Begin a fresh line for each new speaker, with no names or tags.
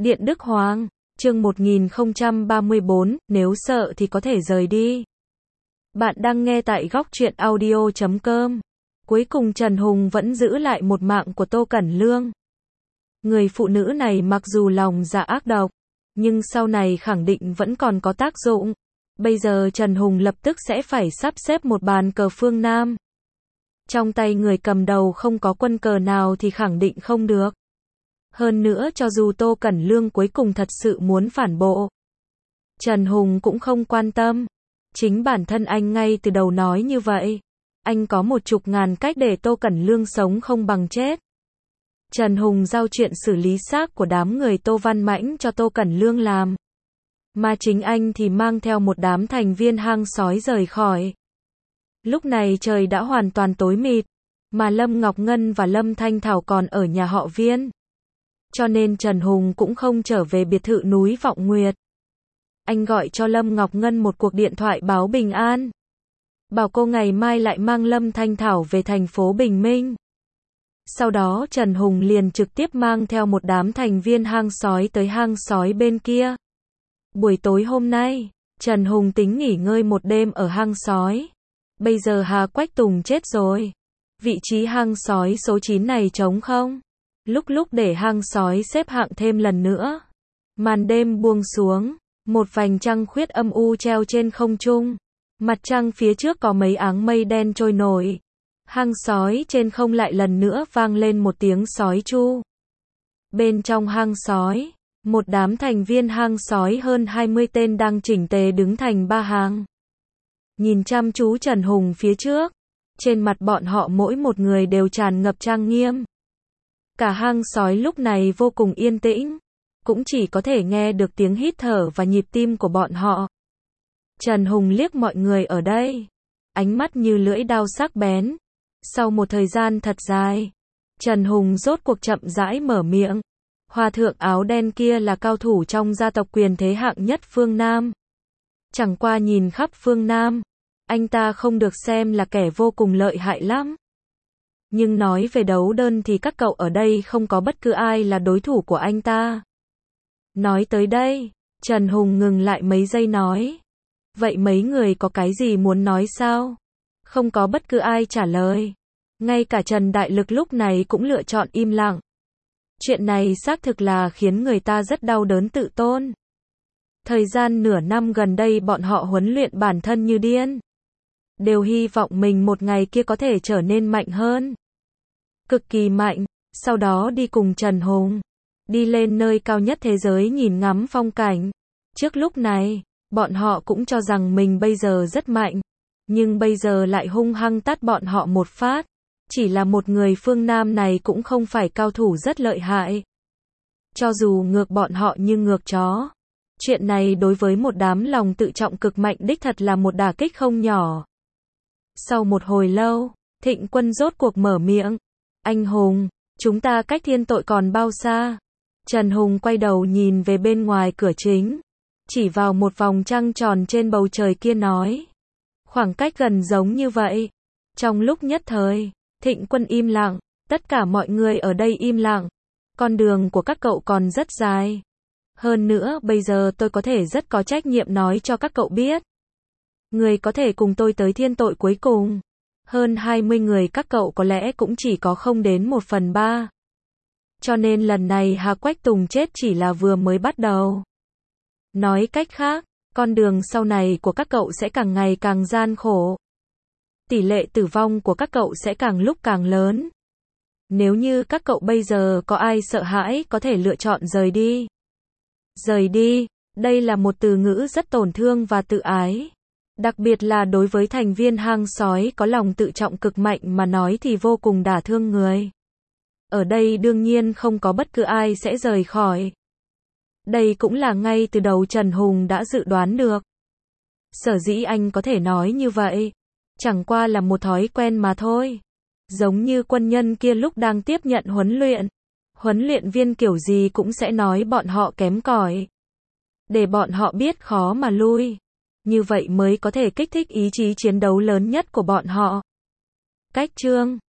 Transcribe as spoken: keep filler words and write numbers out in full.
Điện Đức Hoàng, chương một nghìn không trăm ba mươi bốn, nếu sợ thì có thể rời đi. Bạn đang nghe tại góc truyện audio chấm com. Cuối cùng Trần Hùng vẫn giữ lại một mạng của Tô Cẩn Lương. Người phụ nữ này mặc dù lòng dạ ác độc, nhưng sau này khẳng định vẫn còn có tác dụng. Bây giờ Trần Hùng lập tức sẽ phải sắp xếp một bàn cờ phương Nam. Trong tay người cầm đầu không có quân cờ nào thì khẳng định không được. Hơn nữa cho dù Tô Cẩn Lương cuối cùng thật sự muốn phản bộ, Trần Hùng cũng không quan tâm. Chính bản thân anh ngay từ đầu nói như vậy. Anh có một chục ngàn cách để Tô Cẩn Lương sống không bằng chết. Trần Hùng giao chuyện xử lý xác của đám người Tô Văn Mãnh cho Tô Cẩn Lương làm. Mà chính anh thì mang theo một đám thành viên hang sói rời khỏi. Lúc này trời đã hoàn toàn tối mịt, mà Lâm Ngọc Ngân và Lâm Thanh Thảo còn ở nhà họ Viên. Cho nên Trần Hùng cũng không trở về biệt thự núi Vọng Nguyệt. Anh gọi cho Lâm Ngọc Ngân một cuộc điện thoại báo bình an. Bảo cô ngày mai lại mang Lâm Thanh Thảo về thành phố Bình Minh. Sau đó Trần Hùng liền trực tiếp mang theo một đám thành viên hang sói tới hang sói bên kia. Buổi tối hôm nay, Trần Hùng tính nghỉ ngơi một đêm ở hang sói. Bây giờ Hà Quách Tùng chết rồi. Vị trí hang sói số chín này trống không? Lúc lúc để hang sói xếp hạng thêm lần nữa. Màn đêm buông xuống, một vành trăng khuyết âm u treo trên không trung. Mặt trăng phía trước có mấy áng mây đen trôi nổi. Hang sói trên không lại lần nữa vang lên một tiếng sói chu. Bên trong hang sói, một đám thành viên hang sói hơn hai mươi tên đang chỉnh tề đứng thành ba hàng. Nhìn chăm chú Trần Hùng phía trước, trên mặt bọn họ mỗi một người đều tràn ngập trang nghiêm. Cả hang sói lúc này vô cùng yên tĩnh, cũng chỉ có thể nghe được tiếng hít thở và nhịp tim của bọn họ. Trần Hùng liếc mọi người ở đây, ánh mắt như lưỡi dao sắc bén. Sau một thời gian thật dài, Trần Hùng rốt cuộc chậm rãi mở miệng. Hòa thượng áo đen kia là cao thủ trong gia tộc quyền thế hạng nhất phương Nam. Chẳng qua nhìn khắp phương Nam, anh ta không được xem là kẻ vô cùng lợi hại lắm. Nhưng nói về đấu đơn thì các cậu ở đây không có bất cứ ai là đối thủ của anh ta. Nói tới đây, Trần Hùng ngừng lại mấy giây nói. Vậy mấy người có cái gì muốn nói sao? Không có bất cứ ai trả lời. Ngay cả Trần Đại Lực lúc này cũng lựa chọn im lặng. Chuyện này xác thực là khiến người ta rất đau đớn tự tôn. Thời gian nửa năm gần đây bọn họ huấn luyện bản thân như điên. Đều hy vọng mình một ngày kia có thể trở nên mạnh hơn. Cực kỳ mạnh, sau đó đi cùng Trần Hùng. Đi lên nơi cao nhất thế giới nhìn ngắm phong cảnh. Trước lúc này, bọn họ cũng cho rằng mình bây giờ rất mạnh. Nhưng bây giờ lại hung hăng tát bọn họ một phát. Chỉ là một người phương Nam này cũng không phải cao thủ rất lợi hại. Cho dù ngược bọn họ như ngược chó. Chuyện này đối với một đám lòng tự trọng cực mạnh đích thật là một đả kích không nhỏ. Sau một hồi lâu, Thịnh Quân rốt cuộc mở miệng. Anh Hùng, chúng ta cách thiên tội còn bao xa? Trần Hùng quay đầu nhìn về bên ngoài cửa chính. Chỉ vào một vòng trăng tròn trên bầu trời kia nói. Khoảng cách gần giống như vậy. Trong lúc nhất thời, Thịnh Quân im lặng, tất cả mọi người ở đây im lặng. Con đường của các cậu còn rất dài. Hơn nữa bây giờ tôi có thể rất có trách nhiệm nói cho các cậu biết. Người có thể cùng tôi tới thiên tội cuối cùng. Hơn hai mươi người các cậu có lẽ cũng chỉ có không đến một phần ba. Cho nên lần này Hà Quách Tùng chết chỉ là vừa mới bắt đầu. Nói cách khác, con đường sau này của các cậu sẽ càng ngày càng gian khổ. Tỷ lệ tử vong của các cậu sẽ càng lúc càng lớn. Nếu như các cậu bây giờ có ai sợ hãi có thể lựa chọn rời đi. Rời đi, đây là một từ ngữ rất tổn thương và tự ái. Đặc biệt là đối với thành viên hang sói có lòng tự trọng cực mạnh mà nói thì vô cùng đả thương người. Ở đây đương nhiên không có bất cứ ai sẽ rời khỏi. Đây cũng là ngay từ đầu Trần Hùng đã dự đoán được. Sở dĩ anh có thể nói như vậy, chẳng qua là một thói quen mà thôi. Giống như quân nhân kia lúc đang tiếp nhận huấn luyện. Huấn luyện viên kiểu gì cũng sẽ nói bọn họ kém cỏi. Để bọn họ biết khó mà lui. Như vậy mới có thể kích thích ý chí chiến đấu lớn nhất của bọn họ. Cách chương